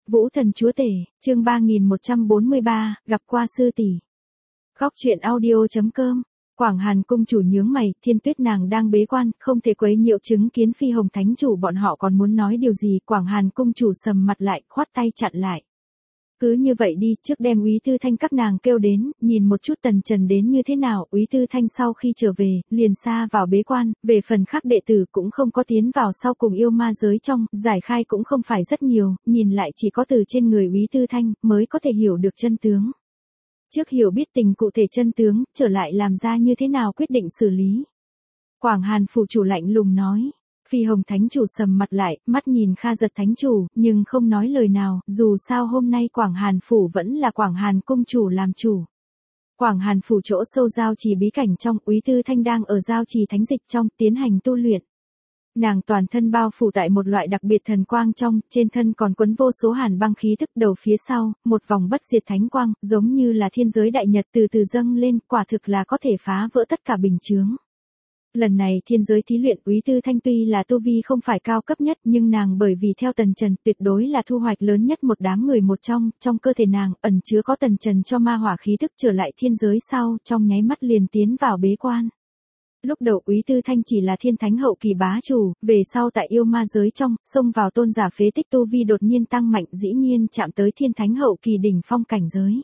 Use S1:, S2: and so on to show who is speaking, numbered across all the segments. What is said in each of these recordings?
S1: Vũ Thần Chúa Tể, chương 3143, gặp qua sư tỷ. Góc truyện audio.com. Quảng Hàn cung chủ nhướng mày, Thiên Tuyết nàng đang bế quan, không thể quấy nhiễu chứng kiến Phi Hồng Thánh chủ bọn họ còn muốn nói điều gì, Quảng Hàn cung chủ sầm mặt lại, khoát tay chặn lại. Cứ như vậy đi, trước đem Úy Tư Thanh các nàng kêu đến, nhìn một chút Tần Trần đến như thế nào. Úy Tư Thanh sau khi trở về, liền xa vào bế quan, về phần khác đệ tử cũng không có tiến vào sau cùng yêu ma giới trong, giải khai cũng không phải rất nhiều, nhìn lại chỉ có từ trên người Úy Tư Thanh, mới có thể hiểu được chân tướng. Trước hiểu biết tình cụ thể chân tướng, trở lại làm ra như thế nào quyết định xử lý. Quảng Hàn phủ chủ lạnh lùng nói. Phi Hồng Thánh chủ sầm mặt lại, mắt nhìn Kha Giật Thánh chủ, nhưng không nói lời nào, dù sao hôm nay Quảng Hàn phủ vẫn là Quảng Hàn cung chủ làm chủ. Quảng Hàn phủ chỗ sâu giao trì bí cảnh trong, Úy Tư Thanh đang ở giao trì thánh dịch trong, tiến hành tu luyện. Nàng toàn thân bao phủ tại một loại đặc biệt thần quang trong, trên thân còn quấn vô số hàn băng khí tức, đầu phía sau, một vòng bất diệt thánh quang, giống như là thiên giới đại nhật từ từ dâng lên, quả thực là có thể phá vỡ tất cả bình chướng. Lần này thiên giới thí luyện, Úy Tư Thanh tuy là tu vi không phải cao cấp nhất, nhưng nàng bởi vì theo Tần Trần tuyệt đối là thu hoạch lớn nhất một đám người một trong cơ thể nàng ẩn chứa có Tần Trần cho ma hỏa khí tức, trở lại thiên giới sau, trong nháy mắt liền tiến vào bế quan. Lúc đầu Úy Tư Thanh chỉ là thiên thánh hậu kỳ bá chủ, về sau tại yêu ma giới trong, xông vào tôn giả phế tích tu vi đột nhiên tăng mạnh, dĩ nhiên chạm tới thiên thánh hậu kỳ đỉnh phong cảnh giới.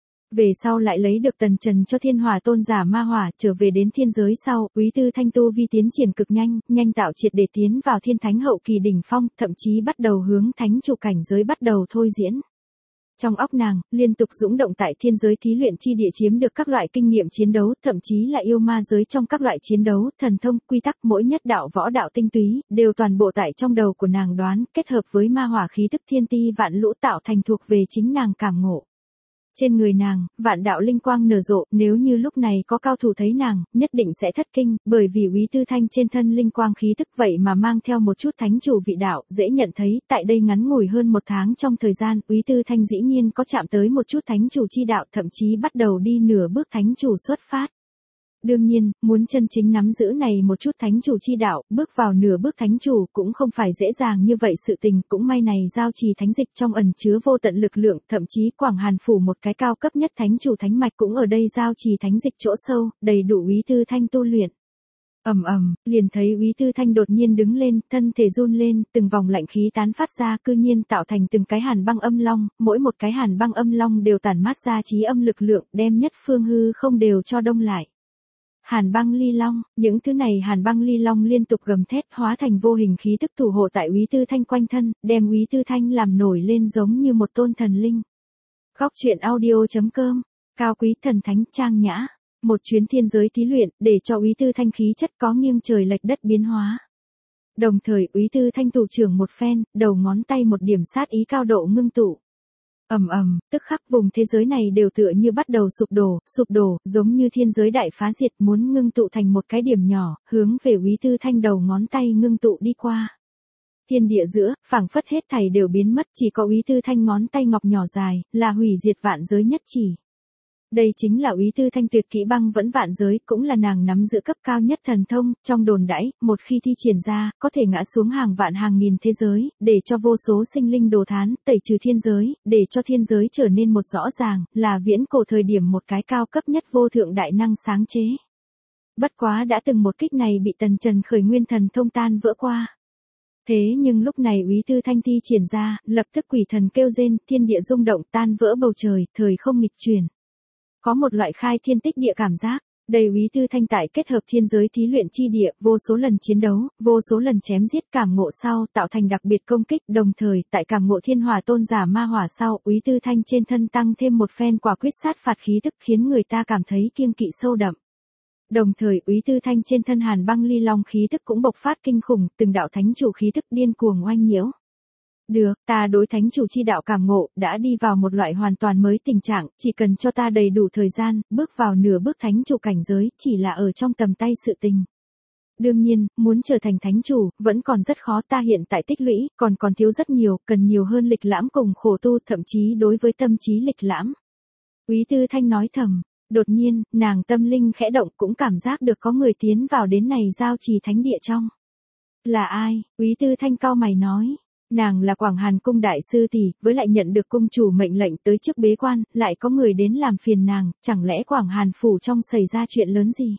S1: Về sau lại lấy được Tần Trần cho thiên hỏa tôn giả ma hỏa, trở về đến thiên giới sau, Úy Tư Thanh tu vi tiến triển cực nhanh tạo triệt để tiến vào thiên thánh hậu kỳ đỉnh phong, thậm chí bắt đầu hướng thánh chủ cảnh giới bắt đầu thôi diễn. Trong óc nàng, liên tục dũng động tại thiên giới thí luyện chi địa chiếm được các loại kinh nghiệm chiến đấu, thậm chí là yêu ma giới trong các loại chiến đấu, thần thông, quy tắc, mỗi nhất đạo võ đạo tinh túy, đều toàn bộ tại trong đầu của nàng đoán, kết hợp với ma hỏa khí tức thiên ti vạn lũ tạo thành thuộc về chính nàng cảm ngộ. Trên người nàng, vạn đạo linh quang nở rộ, nếu như lúc này có cao thủ thấy nàng, nhất định sẽ thất kinh, bởi vì Úy Tư Thanh trên thân linh quang khí tức vậy mà mang theo một chút thánh chủ vị đạo, dễ nhận thấy, tại đây ngắn ngủi hơn một tháng trong thời gian, Úy Tư Thanh dĩ nhiên có chạm tới một chút thánh chủ chi đạo, thậm chí bắt đầu đi nửa bước thánh chủ xuất phát. Đương nhiên, muốn chân chính nắm giữ này một chút thánh chủ chi đạo, bước vào nửa bước thánh chủ cũng không phải dễ dàng như vậy sự tình, cũng may này giao trì thánh dịch trong ẩn chứa vô tận lực lượng, thậm chí Quảng Hàn phủ một cái cao cấp nhất thánh chủ thánh mạch cũng ở đây giao trì thánh dịch chỗ sâu, đầy đủ Úy Tư Thanh tu luyện. Liền thấy Úy Tư Thanh đột nhiên đứng lên, thân thể run lên, từng vòng lạnh khí tán phát ra, cư nhiên tạo thành từng cái hàn băng âm long, mỗi một cái hàn băng âm long đều tản mát ra chí âm lực lượng, đem nhất phương hư không đều cho đông lại. Hàn băng ly long, những thứ này hàn băng ly long liên tục gầm thét, hóa thành vô hình khí tức thủ hộ tại Úy Tư Thanh quanh thân, đem Úy Tư Thanh làm nổi lên giống như một tôn thần linh. Góc truyện audio.com, cao quý thần thánh trang nhã, một chuyến thiên giới thí luyện, để cho Úy Tư Thanh khí chất có nghiêng trời lệch đất biến hóa. Đồng thời Úy Tư Thanh thủ trưởng một phen, đầu ngón tay một điểm sát ý cao độ ngưng tụ. Tức khắc vùng thế giới này đều tựa như bắt đầu sụp đổ, giống như thiên giới đại phá diệt, muốn ngưng tụ thành một cái điểm nhỏ, hướng về Úy Tư Thanh đầu ngón tay ngưng tụ đi qua. Thiên địa giữa, phảng phất hết thảy đều biến mất, chỉ có Úy Tư Thanh ngón tay ngọc nhỏ dài, là hủy diệt vạn giới nhất chỉ. Đây chính là Úy Tư Thanh tuyệt kỹ băng vẫn vạn giới, cũng là nàng nắm giữ cấp cao nhất thần thông, trong đồn đãi, một khi thi triển ra, có thể ngã xuống hàng vạn hàng nghìn thế giới, để cho vô số sinh linh đồ thán, tẩy trừ thiên giới, để cho thiên giới trở nên một rõ ràng, là viễn cổ thời điểm một cái cao cấp nhất vô thượng đại năng sáng chế. Bất quá đã từng một kích này bị Tần Trần khởi nguyên thần thông tan vỡ qua. Thế nhưng lúc này Úy Tư Thanh thi triển ra, lập tức quỷ thần kêu rên, thiên địa rung động, tan vỡ bầu trời, thời không nghịch chuyển. Có một loại khai thiên tích địa cảm giác, đầy Úy Tư Thanh tại kết hợp thiên giới thí luyện chi địa, vô số lần chiến đấu, vô số lần chém giết cảm ngộ sau, tạo thành đặc biệt công kích, đồng thời, tại cảm ngộ thiên hỏa tôn giả ma hỏa sau, Úy Tư Thanh trên thân tăng thêm một phen quả quyết sát phạt khí tức khiến người ta cảm thấy kiêng kỵ sâu đậm. Đồng thời Úy Tư Thanh trên thân hàn băng ly long khí tức cũng bộc phát kinh khủng, từng đạo thánh chủ khí tức điên cuồng oanh nhiễu. Được, ta đối thánh chủ chi đạo cảm ngộ, đã đi vào một loại hoàn toàn mới tình trạng, chỉ cần cho ta đầy đủ thời gian, bước vào nửa bước thánh chủ cảnh giới, chỉ là ở trong tầm tay sự tình. Đương nhiên, muốn trở thành thánh chủ, vẫn còn rất khó, ta hiện tại tích lũy, còn thiếu rất nhiều, cần nhiều hơn lịch lãm cùng khổ tu, thậm chí đối với tâm trí lịch lãm. Úy Tư Thanh nói thầm, đột nhiên, nàng tâm linh khẽ động cũng cảm giác được có người tiến vào đến này giao trì thánh địa trong. Là ai? Úy Tư Thanh cau mày nói. Nàng là Quảng Hàn cung đại sư tỷ, với lại nhận được cung chủ mệnh lệnh tới trước bế quan, lại có người đến làm phiền nàng, chẳng lẽ Quảng Hàn phủ trong xảy ra chuyện lớn gì?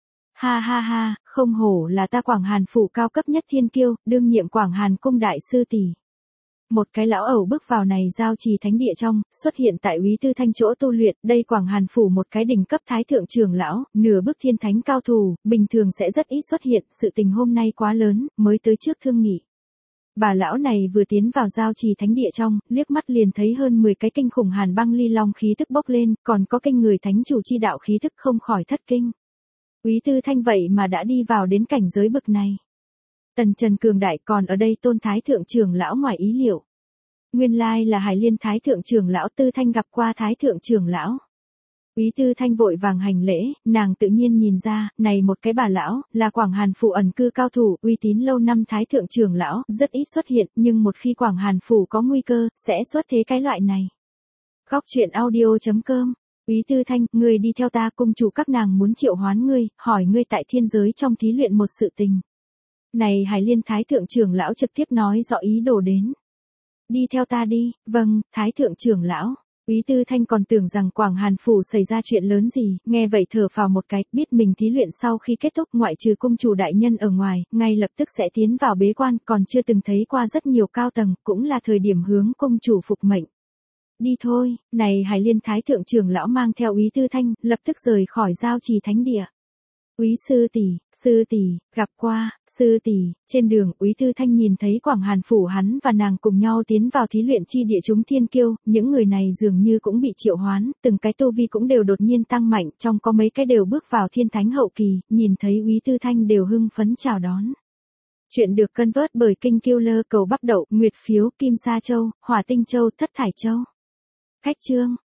S1: Ha ha ha, không hổ là ta Quảng Hàn phủ cao cấp nhất thiên kiêu, đương nhiệm Quảng Hàn cung đại sư tỷ. Một cái lão ẩu bước vào này giao trì thánh địa trong, xuất hiện tại Úy Tư Thanh chỗ tu luyện, đây Quảng Hàn phủ một cái đỉnh cấp thái thượng trưởng lão, nửa bước thiên thánh cao thủ, bình thường sẽ rất ít xuất hiện, sự tình hôm nay quá lớn, mới tới trước thương nghị. Bà lão này vừa tiến vào giao trì thánh địa trong, liếc mắt liền thấy hơn 10 cái kinh khủng hàn băng ly long khí tức bốc lên, còn có kinh người thánh chủ chi đạo khí tức không khỏi thất kinh. Úy Tư Thanh vậy mà đã đi vào đến cảnh giới bực này. Tần Trần cường đại, còn ở đây Tôn Thái thượng trưởng lão ngoài ý liệu. Nguyên lai là Hải Liên Thái thượng trưởng lão. Tư Thanh gặp qua Thái thượng trưởng lão. Úy Tư Thanh vội vàng hành lễ, nàng tự nhiên nhìn ra, này một cái bà lão, là Quảng Hàn phủ ẩn cư cao thủ, uy tín lâu năm Thái thượng trưởng lão, rất ít xuất hiện, nhưng một khi Quảng Hàn phủ có nguy cơ, sẽ xuất thế cái loại này. Góc truyện audio.com. Úy Tư Thanh, ngươi đi theo ta, cung chủ các nàng muốn triệu hoán ngươi, hỏi ngươi tại thiên giới trong thí luyện một sự tình. Này Hải Liên Thái thượng trưởng lão trực tiếp nói rõ ý đồ đến. Đi theo ta đi, vâng, Thái thượng trưởng lão. Úy Tư Thanh còn tưởng rằng Quảng Hàn phủ xảy ra chuyện lớn gì, nghe vậy thở phào một cái, biết mình thí luyện sau khi kết thúc ngoại trừ cung chủ đại nhân ở ngoài, ngay lập tức sẽ tiến vào bế quan, còn chưa từng thấy qua rất nhiều cao tầng, cũng là thời điểm hướng cung chủ phục mệnh. Đi thôi, này Hải Liên Thái thượng trưởng lão mang theo Úy Tư Thanh, lập tức rời khỏi giao trì thánh địa. Úy sư tỷ, gặp qua, sư tỷ. Trên đường, Úy Tư Thanh nhìn thấy Quảng Hàn phủ hắn và nàng cùng nhau tiến vào thí luyện chi địa chúng thiên kiêu, những người này dường như cũng bị triệu hoán, từng cái tu vi cũng đều đột nhiên tăng mạnh, trong có mấy cái đều bước vào thiên thánh hậu kỳ, nhìn thấy Úy Tư Thanh đều hưng phấn chào đón. Chuyện được cân vớt bởi Kinh Killer cầu bắp đậu, Nguyệt phiếu, Kim Sa Châu, Hỏa Tinh Châu, Thất Thải Châu. Khách chương